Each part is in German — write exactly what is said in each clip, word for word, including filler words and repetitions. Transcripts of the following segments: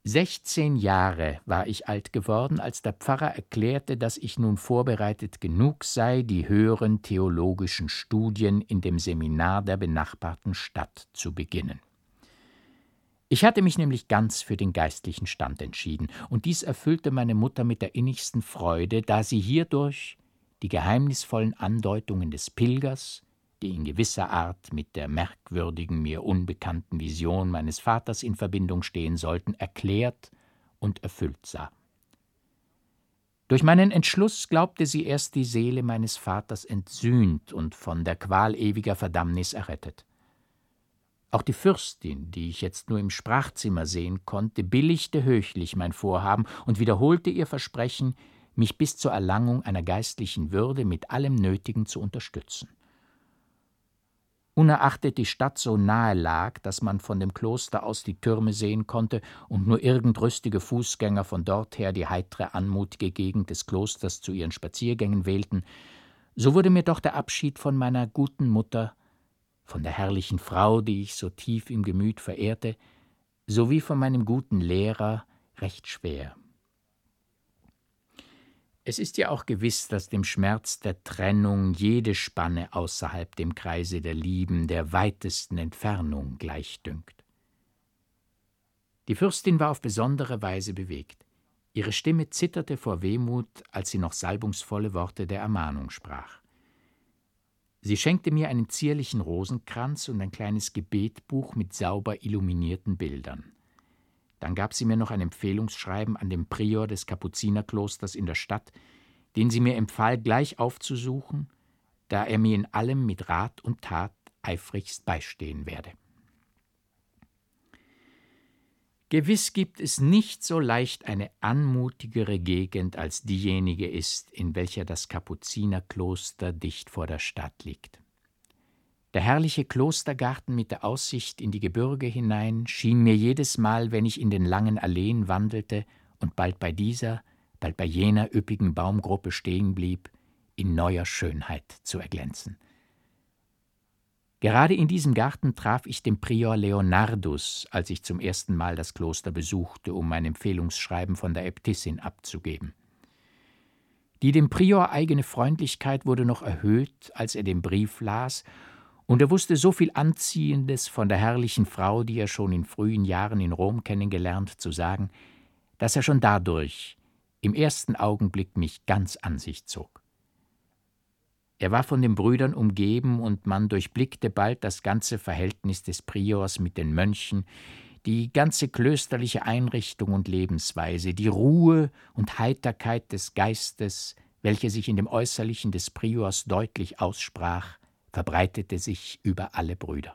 Sechzehn Jahre war ich alt geworden, als der Pfarrer erklärte, dass ich nun vorbereitet genug sei, die höheren theologischen Studien in dem Seminar der benachbarten Stadt zu beginnen. Ich hatte mich nämlich ganz für den geistlichen Stand entschieden, und dies erfüllte meine Mutter mit der innigsten Freude, da sie hierdurch die geheimnisvollen Andeutungen des Pilgers, die in gewisser Art mit der merkwürdigen, mir unbekannten Vision meines Vaters in Verbindung stehen sollten, erklärt und erfüllt sah. Durch meinen Entschluss glaubte sie erst die Seele meines Vaters entsühnt und von der Qual ewiger Verdammnis errettet. Auch die Fürstin, die ich jetzt nur im Sprachzimmer sehen konnte, billigte höchlich mein Vorhaben und wiederholte ihr Versprechen, mich bis zur Erlangung einer geistlichen Würde mit allem Nötigen zu unterstützen. Unerachtet die Stadt so nahe lag, dass man von dem Kloster aus die Türme sehen konnte und nur irgend rüstige Fußgänger von dort her die heitere, anmutige Gegend des Klosters zu ihren Spaziergängen wählten, so wurde mir doch der Abschied von meiner guten Mutter, von der herrlichen Frau, die ich so tief im Gemüt verehrte, sowie von meinem guten Lehrer recht schwer. Es ist ja auch gewiss, dass dem Schmerz der Trennung jede Spanne außerhalb dem Kreise der Lieben der weitesten Entfernung gleichdünkt. Die Fürstin war auf besondere Weise bewegt. Ihre Stimme zitterte vor Wehmut, als sie noch salbungsvolle Worte der Ermahnung sprach. Sie schenkte mir einen zierlichen Rosenkranz und ein kleines Gebetbuch mit sauber illuminierten Bildern. Dann gab sie mir noch ein Empfehlungsschreiben an den Prior des Kapuzinerklosters in der Stadt, den sie mir empfahl, gleich aufzusuchen, da er mir in allem mit Rat und Tat eifrigst beistehen werde. Gewiss gibt es nicht so leicht eine anmutigere Gegend, als diejenige ist, in welcher das Kapuzinerkloster dicht vor der Stadt liegt. Der herrliche Klostergarten mit der Aussicht in die Gebirge hinein schien mir jedes Mal, wenn ich in den langen Alleen wandelte und bald bei dieser, bald bei jener üppigen Baumgruppe stehen blieb, in neuer Schönheit zu erglänzen. Gerade in diesem Garten traf ich den Prior Leonardus, als ich zum ersten Mal das Kloster besuchte, um mein Empfehlungsschreiben von der Äbtissin abzugeben. Die dem Prior eigene Freundlichkeit wurde noch erhöht, als er den Brief las, und er wusste so viel Anziehendes von der herrlichen Frau, die er schon in frühen Jahren in Rom kennengelernt, zu sagen, dass er schon dadurch im ersten Augenblick mich ganz an sich zog. Er war von den Brüdern umgeben, und man durchblickte bald das ganze Verhältnis des Priors mit den Mönchen, die ganze klösterliche Einrichtung und Lebensweise, die Ruhe und Heiterkeit des Geistes, welche sich in dem Äußerlichen des Priors deutlich aussprach, verbreitete sich über alle Brüder.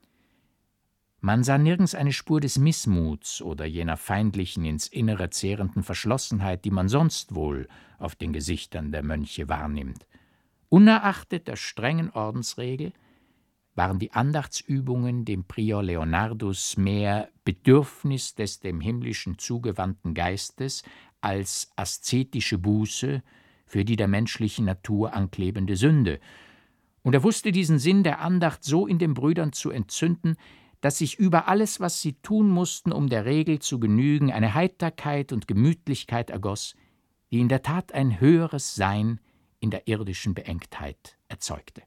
Man sah nirgends eine Spur des Missmuts oder jener feindlichen, ins Innere zehrenden Verschlossenheit, die man sonst wohl auf den Gesichtern der Mönche wahrnimmt. Unerachtet der strengen Ordensregel waren die Andachtsübungen dem Prior Leonardus mehr Bedürfnis des dem Himmlischen zugewandten Geistes als aszetische Buße für die der menschlichen Natur anklebende Sünde, und er wusste diesen Sinn der Andacht so in den Brüdern zu entzünden, dass sich über alles, was sie tun mussten, um der Regel zu genügen, eine Heiterkeit und Gemütlichkeit ergoss, die in der Tat ein höheres Sein in der irdischen Beengtheit erzeugte.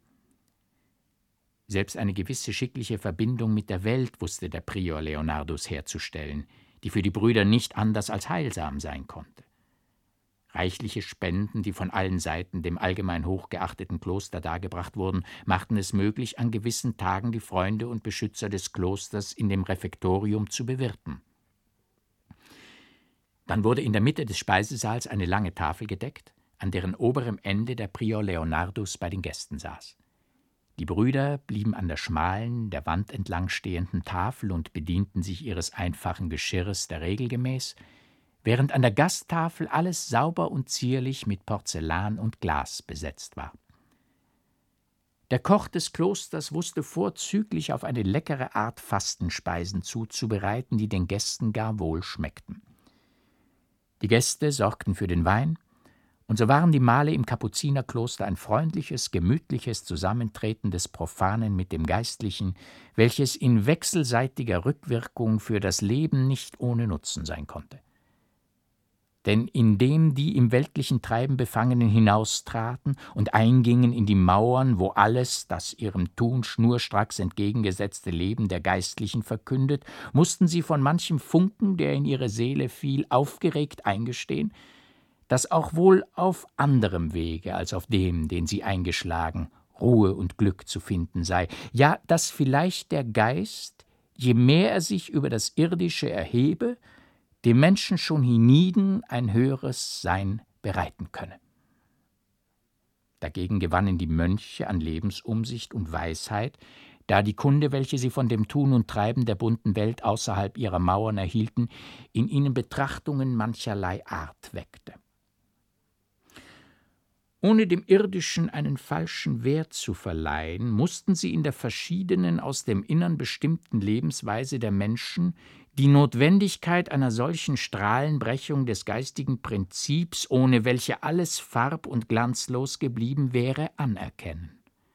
Selbst eine gewisse schickliche Verbindung mit der Welt wusste der Prior Leonardus herzustellen, die für die Brüder nicht anders als heilsam sein konnte. Reichliche Spenden, die von allen Seiten dem allgemein hochgeachteten Kloster dargebracht wurden, machten es möglich, an gewissen Tagen die Freunde und Beschützer des Klosters in dem Refektorium zu bewirten. Dann wurde in der Mitte des Speisesaals eine lange Tafel gedeckt, an deren oberem Ende der Prior Leonardus bei den Gästen saß. Die Brüder blieben an der schmalen, der Wand entlang stehenden Tafel und bedienten sich ihres einfachen Geschirres der Regel gemäß, während an der Gasttafel alles sauber und zierlich mit Porzellan und Glas besetzt war. Der Koch des Klosters wusste vorzüglich auf eine leckere Art Fastenspeisen zuzubereiten, die den Gästen gar wohl schmeckten. Die Gäste sorgten für den Wein, Und so waren die Male im Kapuzinerkloster ein freundliches, gemütliches Zusammentreten des Profanen mit dem Geistlichen, welches in wechselseitiger Rückwirkung für das Leben nicht ohne Nutzen sein konnte. Denn indem die im weltlichen Treiben Befangenen hinaustraten und eingingen in die Mauern, wo alles das ihrem Tun schnurstracks entgegengesetzte Leben der Geistlichen verkündet, mussten sie von manchem Funken, der in ihre Seele fiel, aufgeregt eingestehen, dass auch wohl auf anderem Wege als auf dem, den sie eingeschlagen, Ruhe und Glück zu finden sei, ja, dass vielleicht der Geist, je mehr er sich über das Irdische erhebe, dem Menschen schon hienieden ein höheres Sein bereiten könne. Dagegen gewannen die Mönche an Lebensumsicht und Weisheit, da die Kunde, welche sie von dem Tun und Treiben der bunten Welt außerhalb ihrer Mauern erhielten, in ihnen Betrachtungen mancherlei Art weckte. Ohne dem Irdischen einen falschen Wert zu verleihen, mussten sie in der verschiedenen, aus dem Innern bestimmten Lebensweise der Menschen die Notwendigkeit einer solchen Strahlenbrechung des geistigen Prinzips, ohne welche alles farb- und glanzlos geblieben wäre, anerkennen.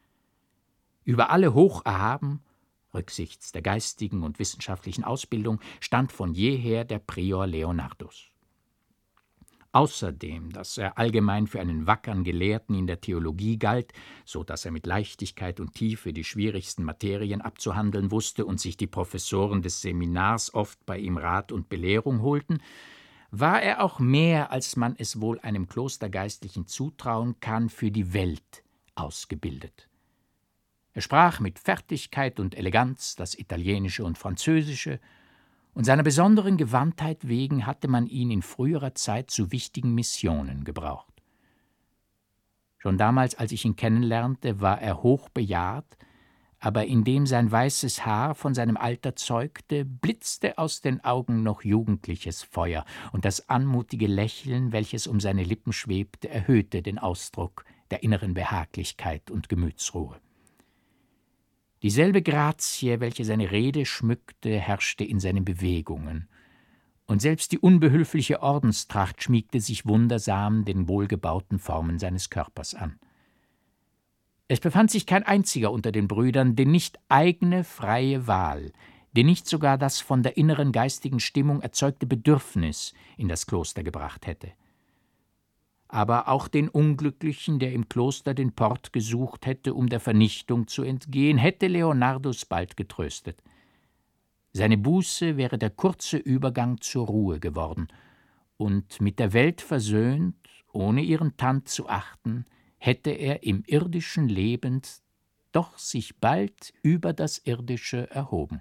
Über alle hoch erhaben, rücksichts der geistigen und wissenschaftlichen Ausbildung, stand von jeher der Prior Leonardus. Außerdem, dass er allgemein für einen wackern Gelehrten in der Theologie galt, so dass er mit Leichtigkeit und Tiefe die schwierigsten Materien abzuhandeln wusste und sich die Professoren des Seminars oft bei ihm Rat und Belehrung holten, war er auch mehr, als man es wohl einem Klostergeistlichen zutrauen kann, für die Welt ausgebildet. Er sprach mit Fertigkeit und Eleganz das Italienische und Französische, und seiner besonderen Gewandtheit wegen hatte man ihn in früherer Zeit zu wichtigen Missionen gebraucht. Schon damals, als ich ihn kennenlernte, war er hochbejahrt, aber indem sein weißes Haar von seinem Alter zeugte, blitzte aus den Augen noch jugendliches Feuer, und das anmutige Lächeln, welches um seine Lippen schwebte, erhöhte den Ausdruck der inneren Behaglichkeit und Gemütsruhe. Dieselbe Grazie, welche seine Rede schmückte, herrschte in seinen Bewegungen, und selbst die unbehülfliche Ordenstracht schmiegte sich wundersam den wohlgebauten Formen seines Körpers an. Es befand sich kein einziger unter den Brüdern, den nicht eigene freie Wahl, den nicht sogar das von der inneren geistigen Stimmung erzeugte Bedürfnis in das Kloster gebracht hätte. Aber auch den Unglücklichen, der im Kloster den Port gesucht hätte, um der Vernichtung zu entgehen, hätte Leonardus bald getröstet. Seine Buße wäre der kurze Übergang zur Ruhe geworden, und mit der Welt versöhnt, ohne ihren Tand zu achten, hätte er im Irdischen lebend doch sich bald über das Irdische erhoben.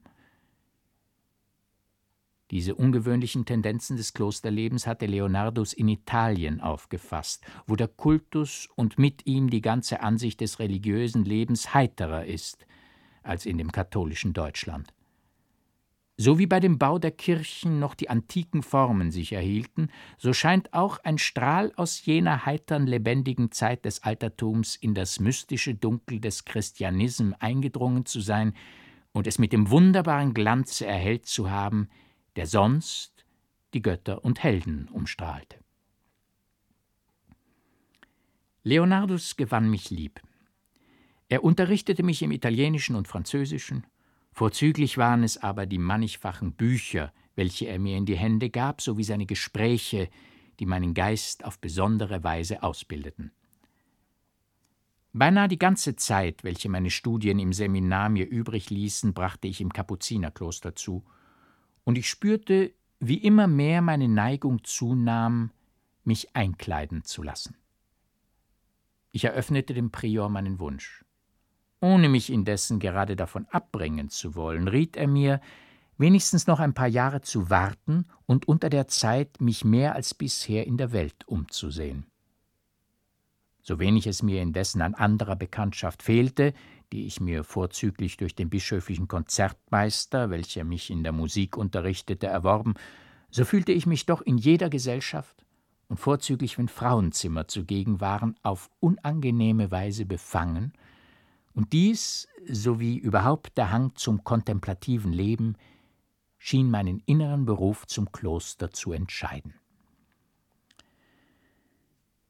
Diese ungewöhnlichen Tendenzen des Klosterlebens hatte Leonardus in Italien aufgefasst, wo der Kultus und mit ihm die ganze Ansicht des religiösen Lebens heiterer ist als in dem katholischen Deutschland. So wie bei dem Bau der Kirchen noch die antiken Formen sich erhielten, so scheint auch ein Strahl aus jener heitern, lebendigen Zeit des Altertums in das mystische Dunkel des Christianism eingedrungen zu sein und es mit dem wunderbaren Glanze erhellt zu haben, der sonst die Götter und Helden umstrahlte. Leonardus gewann mich lieb. Er unterrichtete mich im Italienischen und Französischen, vorzüglich waren es aber die mannigfachen Bücher, welche er mir in die Hände gab, sowie seine Gespräche, die meinen Geist auf besondere Weise ausbildeten. Beinahe die ganze Zeit, welche meine Studien im Seminar mir übrig ließen, brachte ich im Kapuzinerkloster zu, und ich spürte, wie immer mehr meine Neigung zunahm, mich einkleiden zu lassen. Ich eröffnete dem Prior meinen Wunsch. Ohne mich indessen gerade davon abbringen zu wollen, riet er mir, wenigstens noch ein paar Jahre zu warten und unter der Zeit mich mehr als bisher in der Welt umzusehen. So wenig es mir indessen an anderer Bekanntschaft fehlte, die ich mir vorzüglich durch den bischöflichen Konzertmeister, welcher mich in der Musik unterrichtete, erworben, so fühlte ich mich doch in jeder Gesellschaft und vorzüglich, wenn Frauenzimmer zugegen waren, auf unangenehme Weise befangen, und dies, sowie überhaupt der Hang zum kontemplativen Leben, schien meinen inneren Beruf zum Kloster zu entscheiden.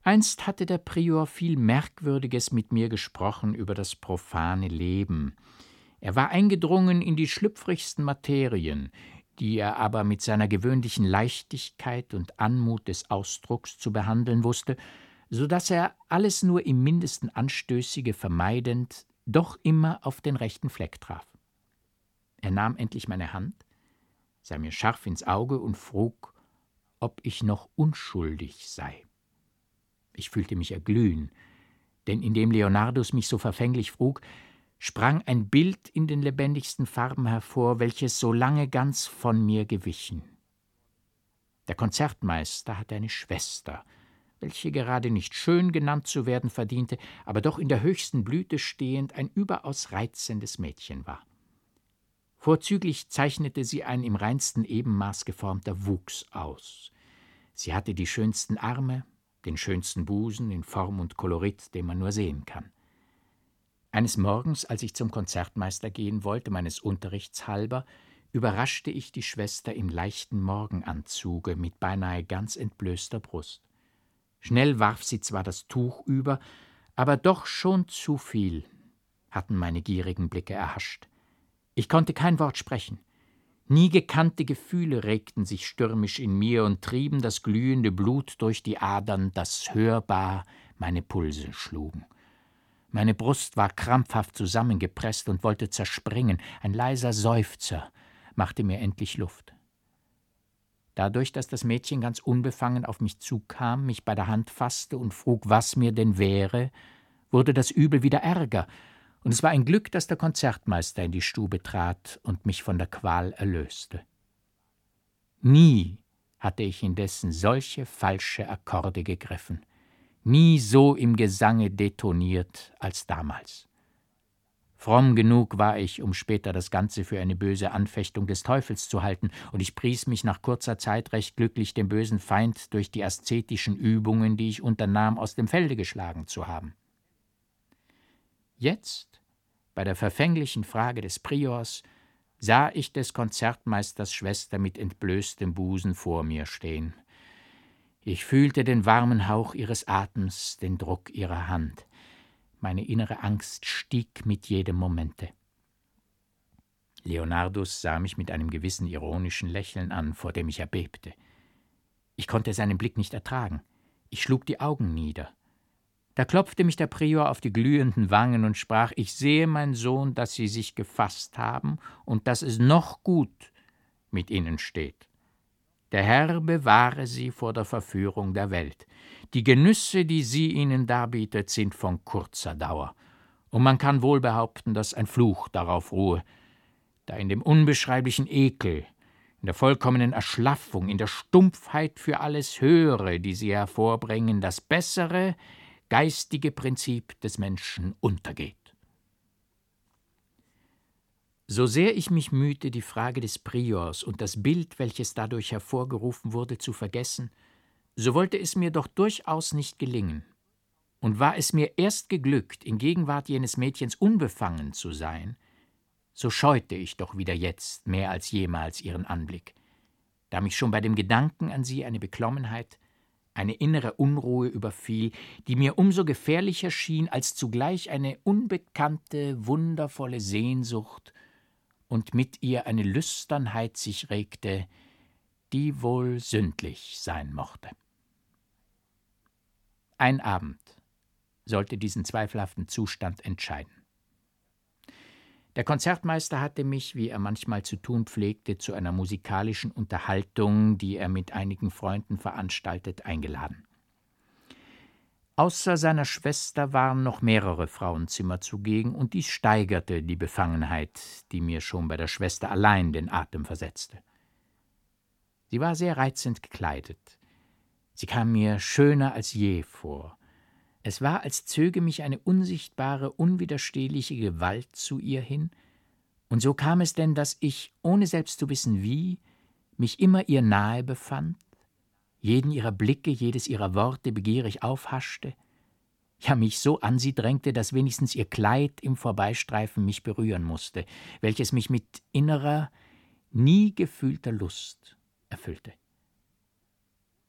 Einst hatte der Prior viel Merkwürdiges mit mir gesprochen über das profane Leben. Er war eingedrungen in die schlüpfrigsten Materien, die er aber mit seiner gewöhnlichen Leichtigkeit und Anmut des Ausdrucks zu behandeln wusste, so daß er alles nur im mindesten Anstößige vermeidend doch immer auf den rechten Fleck traf. Er nahm endlich meine Hand, sah mir scharf ins Auge und frug, ob ich noch unschuldig sei. Ich fühlte mich erglühen, denn indem Leonardus mich so verfänglich frug, sprang ein Bild in den lebendigsten Farben hervor, welches so lange ganz von mir gewichen. Der Konzertmeister hatte eine Schwester, welche gerade nicht schön genannt zu werden verdiente, aber doch in der höchsten Blüte stehend ein überaus reizendes Mädchen war. Vorzüglich zeichnete sie ein im reinsten Ebenmaß geformter Wuchs aus. Sie hatte die schönsten Arme, den schönsten Busen in Form und Kolorit, den man nur sehen kann. Eines Morgens, als ich zum Konzertmeister gehen wollte, meines Unterrichts halber, überraschte ich die Schwester im leichten Morgenanzuge mit beinahe ganz entblößter Brust. Schnell warf sie zwar das Tuch über, aber doch schon zu viel, hatten meine gierigen Blicke erhascht. Ich konnte kein Wort sprechen. Nie gekannte Gefühle regten sich stürmisch in mir und trieben das glühende Blut durch die Adern, das hörbar meine Pulse schlugen. Meine Brust war krampfhaft zusammengepresst und wollte zerspringen. Ein leiser Seufzer machte mir endlich Luft. Dadurch, dass das Mädchen ganz unbefangen auf mich zukam, mich bei der Hand fasste und frug, was mir denn wäre, wurde das Übel wieder ärger, und es war ein Glück, dass der Konzertmeister in die Stube trat und mich von der Qual erlöste. Nie hatte ich indessen solche falsche Akkorde gegriffen, nie so im Gesange detoniert als damals. Fromm genug war ich, um später das Ganze für eine böse Anfechtung des Teufels zu halten, und ich pries mich nach kurzer Zeit recht glücklich, den bösen Feind durch die aszetischen Übungen, die ich unternahm, aus dem Felde geschlagen zu haben. Jetzt, bei der verfänglichen Frage des Priors, sah ich des Konzertmeisters Schwester mit entblößtem Busen vor mir stehen. Ich fühlte den warmen Hauch ihres Atems, den Druck ihrer Hand. Meine innere Angst stieg mit jedem Momente. Leonardus sah mich mit einem gewissen ironischen Lächeln an, vor dem ich erbebte. Ich konnte seinen Blick nicht ertragen. Ich schlug die Augen nieder. Da klopfte mich der Prior auf die glühenden Wangen und sprach: »Ich sehe, mein Sohn, dass Sie sich gefasst haben und dass es noch gut mit Ihnen steht. Der Herr bewahre Sie vor der Verführung der Welt. Die Genüsse, die sie Ihnen darbietet, sind von kurzer Dauer, und man kann wohl behaupten, dass ein Fluch darauf ruhe, da in dem unbeschreiblichen Ekel, in der vollkommenen Erschlaffung, in der Stumpfheit für alles Höhere, die sie hervorbringen, das bessere, geistige Prinzip des Menschen untergeht.« So sehr ich mich mühte, die Frage des Priors und das Bild, welches dadurch hervorgerufen wurde, zu vergessen, so wollte es mir doch durchaus nicht gelingen. Und war es mir erst geglückt, in Gegenwart jenes Mädchens unbefangen zu sein, so scheute ich doch wieder jetzt mehr als jemals ihren Anblick, da mich schon bei dem Gedanken an sie eine Beklommenheit, eine innere Unruhe überfiel, die mir umso gefährlicher schien, als zugleich eine unbekannte, wundervolle Sehnsucht und mit ihr eine Lüsternheit sich regte, die wohl sündlich sein mochte. Ein Abend sollte diesen zweifelhaften Zustand entscheiden. Der Konzertmeister hatte mich, wie er manchmal zu tun pflegte, zu einer musikalischen Unterhaltung, die er mit einigen Freunden veranstaltet, eingeladen. Außer seiner Schwester waren noch mehrere Frauenzimmer zugegen, und dies steigerte die Befangenheit, die mir schon bei der Schwester allein den Atem versetzte. Sie war sehr reizend gekleidet. Sie kam mir schöner als je vor. Es war, als zöge mich eine unsichtbare, unwiderstehliche Gewalt zu ihr hin, und so kam es denn, dass ich, ohne selbst zu wissen wie, mich immer ihr nahe befand, jeden ihrer Blicke, jedes ihrer Worte begierig aufhaschte, ja mich so an sie drängte, dass wenigstens ihr Kleid im Vorbeistreifen mich berühren musste, welches mich mit innerer, nie gefühlter Lust erfüllte.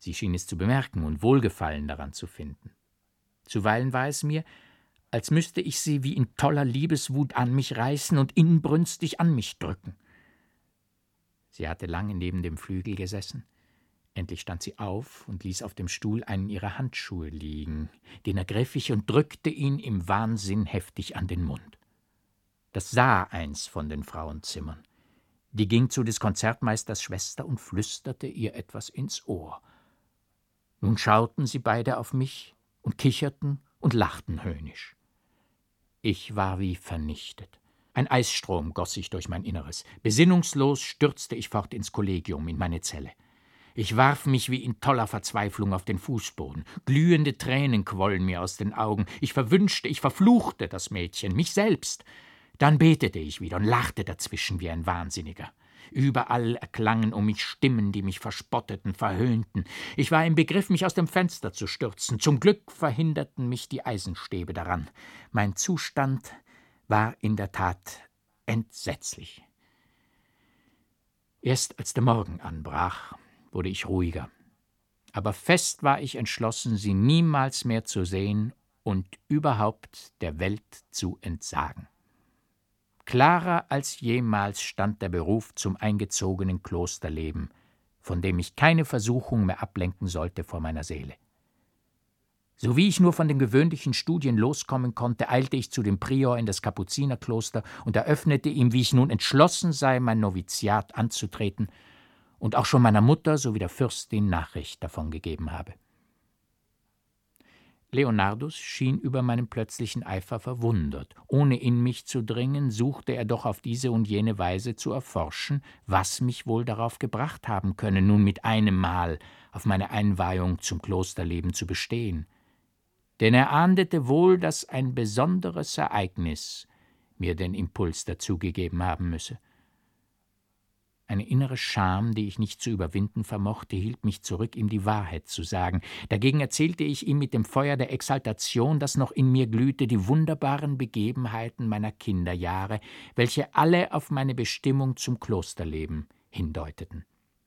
Sie schien es zu bemerken und Wohlgefallen daran zu finden. Zuweilen war es mir, als müsste ich sie wie in toller Liebeswut an mich reißen und inbrünstig an mich drücken. Sie hatte lange neben dem Flügel gesessen. Endlich stand sie auf und ließ auf dem Stuhl einen ihrer Handschuhe liegen. Den ergriff ich und drückte ihn im Wahnsinn heftig an den Mund. Das sah eins von den Frauenzimmern. Die ging zu des Konzertmeisters Schwester und flüsterte ihr etwas ins Ohr. Nun schauten sie beide auf mich und kicherten und lachten höhnisch. Ich war wie vernichtet. Ein Eisstrom goss sich durch mein Inneres. Besinnungslos stürzte ich fort ins Kollegium, in meine Zelle. Ich warf mich wie in toller Verzweiflung auf den Fußboden. Glühende Tränen quollen mir aus den Augen. Ich verwünschte, ich verfluchte das Mädchen, mich selbst. Dann betete ich wieder und lachte dazwischen wie ein Wahnsinniger. Überall erklangen um mich Stimmen, die mich verspotteten, verhöhnten. Ich war im Begriff, mich aus dem Fenster zu stürzen. Zum Glück verhinderten mich die Eisenstäbe daran. Mein Zustand war in der Tat entsetzlich. Erst als der Morgen anbrach, wurde ich ruhiger. Aber fest war ich entschlossen, sie niemals mehr zu sehen und überhaupt der Welt zu entsagen. Klarer als jemals stand der Beruf zum eingezogenen Klosterleben, von dem mich keine Versuchung mehr ablenken sollte vor meiner Seele. So wie ich nur von den gewöhnlichen Studien loskommen konnte, eilte ich zu dem Prior in das Kapuzinerkloster und eröffnete ihm, wie ich nun entschlossen sei, mein Noviziat anzutreten und auch schon meiner Mutter sowie der Fürstin Nachricht davon gegeben habe. Leonardus schien über meinen plötzlichen Eifer verwundert. Ohne in mich zu dringen, suchte er doch auf diese und jene Weise zu erforschen, was mich wohl darauf gebracht haben könne, nun mit einem Mal auf meine Einweihung zum Klosterleben zu bestehen. Denn er ahndete wohl, dass ein besonderes Ereignis mir den Impuls dazu gegeben haben müsse. Eine innere Scham, die ich nicht zu überwinden vermochte, hielt mich zurück, ihm die Wahrheit zu sagen. Dagegen erzählte ich ihm mit dem Feuer der Exaltation, das noch in mir glühte, die wunderbaren Begebenheiten meiner Kinderjahre, welche alle auf meine Bestimmung zum Klosterleben hindeuteten.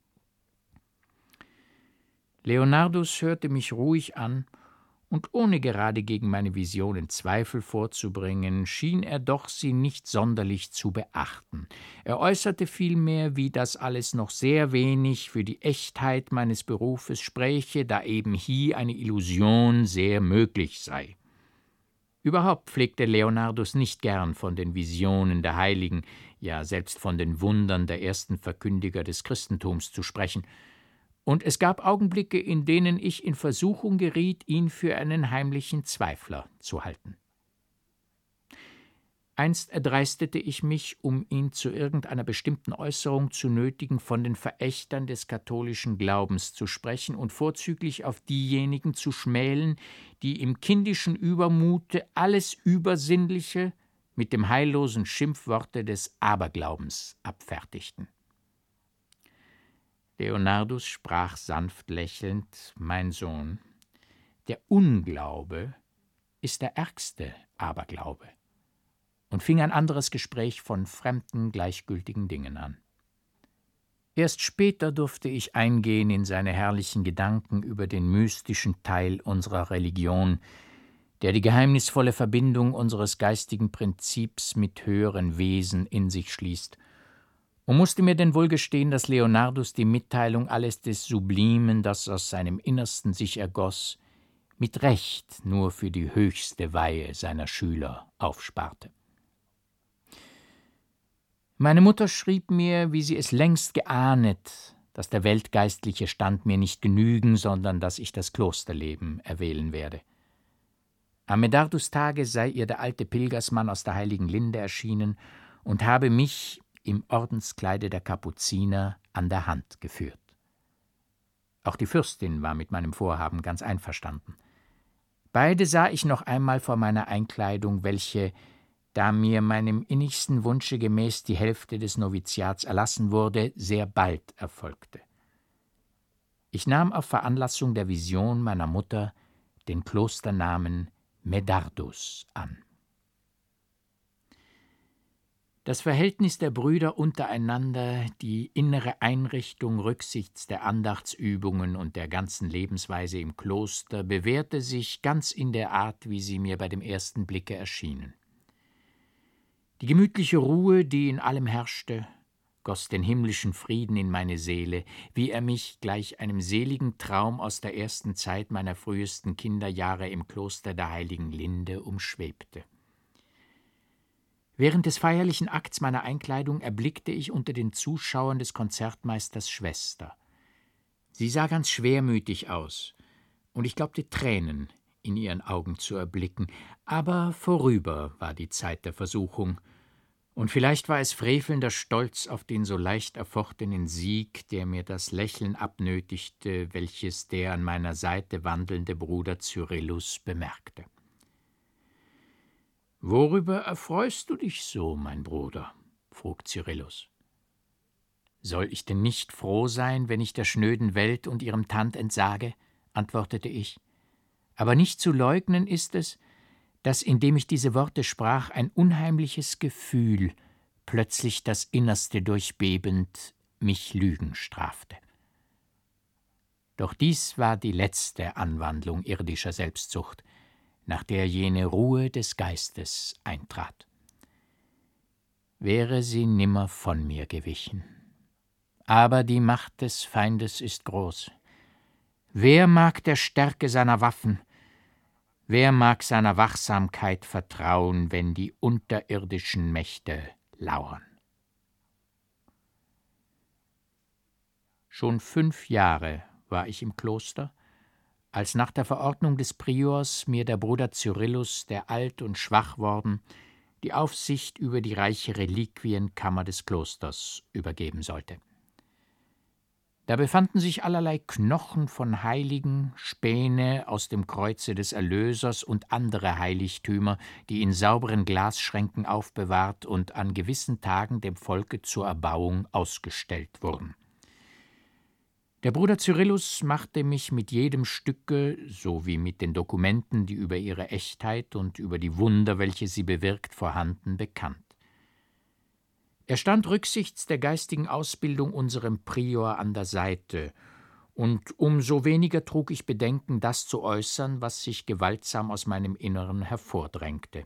Leonardus hörte mich ruhig an, und ohne gerade gegen meine Visionen Zweifel vorzubringen, schien er doch sie nicht sonderlich zu beachten. Er äußerte vielmehr, wie das alles noch sehr wenig für die Echtheit meines Berufes spräche, da eben hier eine Illusion sehr möglich sei. Überhaupt pflegte Leonardus nicht gern von den Visionen der Heiligen, ja selbst von den Wundern der ersten Verkündiger des Christentums zu sprechen, und es gab Augenblicke, in denen ich in Versuchung geriet, ihn für einen heimlichen Zweifler zu halten. Einst erdreistete ich mich, um ihn zu irgendeiner bestimmten Äußerung zu nötigen, von den Verächtern des katholischen Glaubens zu sprechen und vorzüglich auf diejenigen zu schmälen, die im kindischen Übermute alles Übersinnliche mit dem heillosen Schimpfworte des Aberglaubens abfertigten. Leonardus sprach sanft lächelnd: »Mein Sohn, der Unglaube ist der ärgste Aberglaube«, und fing ein anderes Gespräch von fremden, gleichgültigen Dingen an. Erst später durfte ich eingehen in seine herrlichen Gedanken über den mystischen Teil unserer Religion, der die geheimnisvolle Verbindung unseres geistigen Prinzips mit höheren Wesen in sich schließt, und musste mir denn wohl gestehen, dass Leonardus die Mitteilung alles des Sublimen, das aus seinem Innersten sich ergoss, mit Recht nur für die höchste Weihe seiner Schüler aufsparte. Meine Mutter schrieb mir, wie sie es längst geahnet, dass der weltgeistliche Stand mir nicht genügen, sondern dass ich das Klosterleben erwählen werde. Am Medardus-Tage sei ihr der alte Pilgersmann aus der heiligen Linde erschienen und habe mich im Ordenskleide der Kapuziner an der Hand geführt. Auch die Fürstin war mit meinem Vorhaben ganz einverstanden. Beide sah ich noch einmal vor meiner Einkleidung, welche, da mir meinem innigsten Wunsche gemäß die Hälfte des Noviziats erlassen wurde, sehr bald erfolgte. Ich nahm auf Veranlassung der Vision meiner Mutter den Klosternamen Medardus an. Das Verhältnis der Brüder untereinander, die innere Einrichtung rücksichts der Andachtsübungen und der ganzen Lebensweise im Kloster bewährte sich ganz in der Art, wie sie mir bei dem ersten Blicke erschienen. Die gemütliche Ruhe, die in allem herrschte, goss den himmlischen Frieden in meine Seele, wie er mich gleich einem seligen Traum aus der ersten Zeit meiner frühesten Kinderjahre im Kloster der heiligen Linde umschwebte. Während des feierlichen Akts meiner Einkleidung erblickte ich unter den Zuschauern des Konzertmeisters Schwester. Sie sah ganz schwermütig aus, und ich glaubte Tränen in ihren Augen zu erblicken, aber vorüber war die Zeit der Versuchung, und vielleicht war es frevelnder Stolz auf den so leicht erfochtenen Sieg, der mir das Lächeln abnötigte, welches der an meiner Seite wandelnde Bruder Cyrillus bemerkte. »Worüber erfreust du dich so, mein Bruder?« frug Cyrillus. »Soll ich denn nicht froh sein, wenn ich der schnöden Welt und ihrem Tand entsage?« antwortete ich. »Aber nicht zu leugnen ist es, dass, indem ich diese Worte sprach, ein unheimliches Gefühl, plötzlich das Innerste durchbebend, mich Lügen strafte. Doch dies war die letzte Anwandlung irdischer Selbstsucht, nach der jene Ruhe des Geistes eintrat. Wäre sie nimmer von mir gewichen. Aber die Macht des Feindes ist groß. Wer mag der Stärke seiner Waffen, wer mag seiner Wachsamkeit vertrauen, wenn die unterirdischen Mächte lauern? Schon fünf Jahre war ich im Kloster, als nach der Verordnung des Priors mir der Bruder Cyrillus, der alt und schwach worden, die Aufsicht über die reiche Reliquienkammer des Klosters übergeben sollte. Da befanden sich allerlei Knochen von Heiligen, Späne aus dem Kreuze des Erlösers und andere Heiligtümer, die in sauberen Glasschränken aufbewahrt und an gewissen Tagen dem Volke zur Erbauung ausgestellt wurden. Der Bruder Cyrillus machte mich mit jedem Stücke, sowie mit den Dokumenten, die über ihre Echtheit und über die Wunder, welche sie bewirkt, vorhanden, bekannt. Er stand rücksichts der geistigen Ausbildung unserem Prior an der Seite, und umso weniger trug ich Bedenken, das zu äußern, was sich gewaltsam aus meinem Inneren hervordrängte.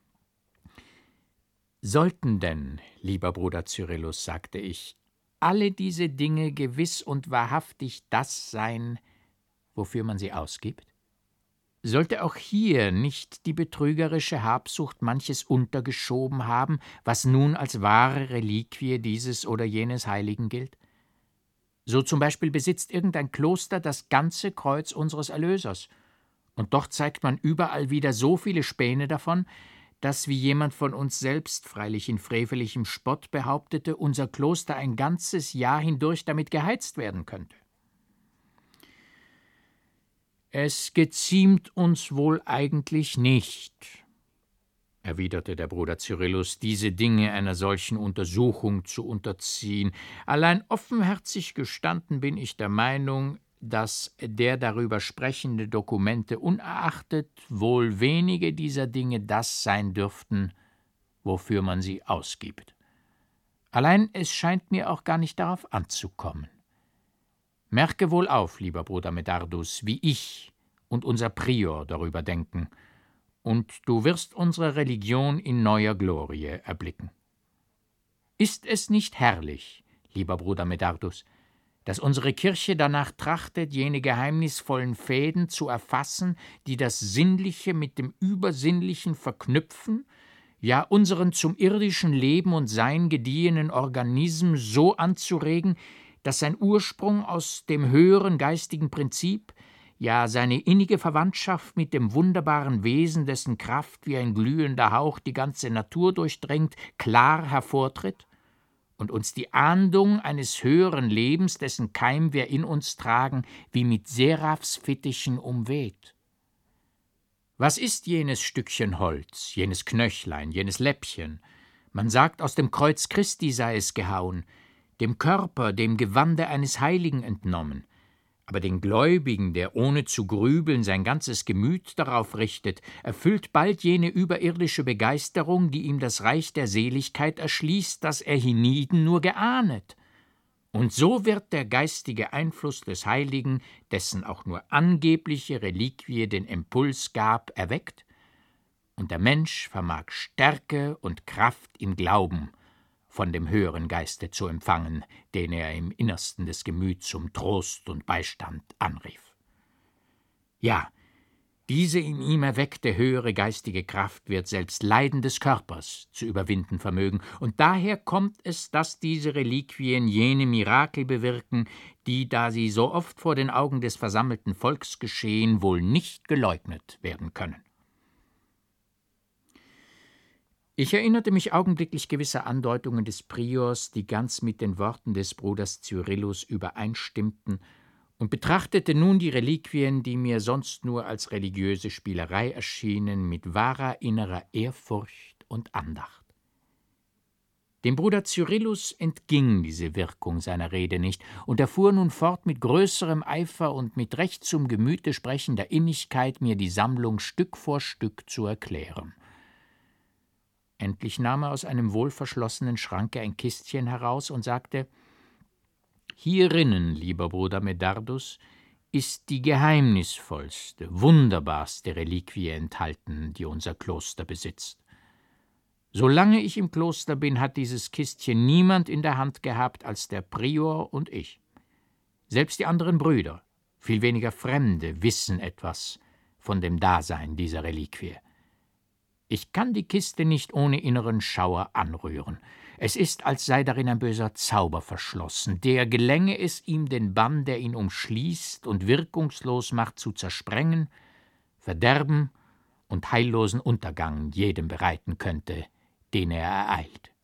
»Sollten denn, lieber Bruder Cyrillus«, sagte ich, »alle diese Dinge gewiss und wahrhaftig das sein, wofür man sie ausgibt? Sollte auch hier nicht die betrügerische Habsucht manches untergeschoben haben, was nun als wahre Reliquie dieses oder jenes Heiligen gilt? So zum Beispiel besitzt irgendein Kloster das ganze Kreuz unseres Erlösers, und doch zeigt man überall wieder so viele Späne davon, dass, wie jemand von uns selbst, freilich in frevelichem Spott behauptete, unser Kloster ein ganzes Jahr hindurch damit geheizt werden könnte. »Es geziemt uns wohl eigentlich nicht«, erwiderte der Bruder Cyrillus, »diese Dinge einer solchen Untersuchung zu unterziehen. Allein offenherzig gestanden bin ich der Meinung, dass der darüber sprechende Dokumente unerachtet wohl wenige dieser Dinge das sein dürften, wofür man sie ausgibt. Allein es scheint mir auch gar nicht darauf anzukommen. Merke wohl auf, lieber Bruder Medardus, wie ich und unser Prior darüber denken, und du wirst unsere Religion in neuer Glorie erblicken. Ist es nicht herrlich, lieber Bruder Medardus, dass unsere Kirche danach trachtet, jene geheimnisvollen Fäden zu erfassen, die das Sinnliche mit dem Übersinnlichen verknüpfen, ja unseren zum irdischen Leben und Sein gediehenen Organism so anzuregen, dass sein Ursprung aus dem höheren geistigen Prinzip, ja seine innige Verwandtschaft mit dem wunderbaren Wesen, dessen Kraft wie ein glühender Hauch die ganze Natur durchdringt, klar hervortritt und uns die Ahndung eines höheren Lebens, dessen Keim wir in uns tragen, wie mit Seraphsfittichen umweht. Was ist jenes Stückchen Holz, jenes Knöchlein, jenes Läppchen? Man sagt, aus dem Kreuz Christi sei es gehauen, dem Körper, dem Gewande eines Heiligen entnommen. Aber den Gläubigen, der ohne zu grübeln sein ganzes Gemüt darauf richtet, erfüllt bald jene überirdische Begeisterung, die ihm das Reich der Seligkeit erschließt, das er hienieden nur geahnet. Und so wird der geistige Einfluss des Heiligen, dessen auch nur angebliche Reliquie den Impuls gab, erweckt, und der Mensch vermag Stärke und Kraft im Glauben von dem höheren Geiste zu empfangen, den er im Innersten des Gemüts zum Trost und Beistand anrief. Ja, diese in ihm erweckte höhere geistige Kraft wird selbst Leiden des Körpers zu überwinden vermögen, und daher kommt es, dass diese Reliquien jene Mirakel bewirken, die, da sie so oft vor den Augen des versammelten Volks geschehen, wohl nicht geleugnet werden können. Ich erinnerte mich augenblicklich gewisser Andeutungen des Priors, die ganz mit den Worten des Bruders Cyrillus übereinstimmten, und betrachtete nun die Reliquien, die mir sonst nur als religiöse Spielerei erschienen, mit wahrer innerer Ehrfurcht und Andacht. Dem Bruder Cyrillus entging diese Wirkung seiner Rede nicht, und er fuhr nun fort mit größerem Eifer und mit recht zum Gemüte sprechender Innigkeit, mir die Sammlung Stück vor Stück zu erklären. Endlich nahm er aus einem wohlverschlossenen Schranke ein Kistchen heraus und sagte: »Hierinnen, lieber Bruder Medardus, ist die geheimnisvollste, wunderbarste Reliquie enthalten, die unser Kloster besitzt. Solange ich im Kloster bin, hat dieses Kistchen niemand in der Hand gehabt als der Prior und ich. Selbst die anderen Brüder, viel weniger Fremde, wissen etwas von dem Dasein dieser Reliquie. Ich kann die Kiste nicht ohne inneren Schauer anrühren. Es ist, als sei darin ein böser Zauber verschlossen, der, gelänge es ihm, den Bann, der ihn umschließt und wirkungslos macht, zu zersprengen, Verderben und heillosen Untergang jedem bereiten könnte, den er ereilt.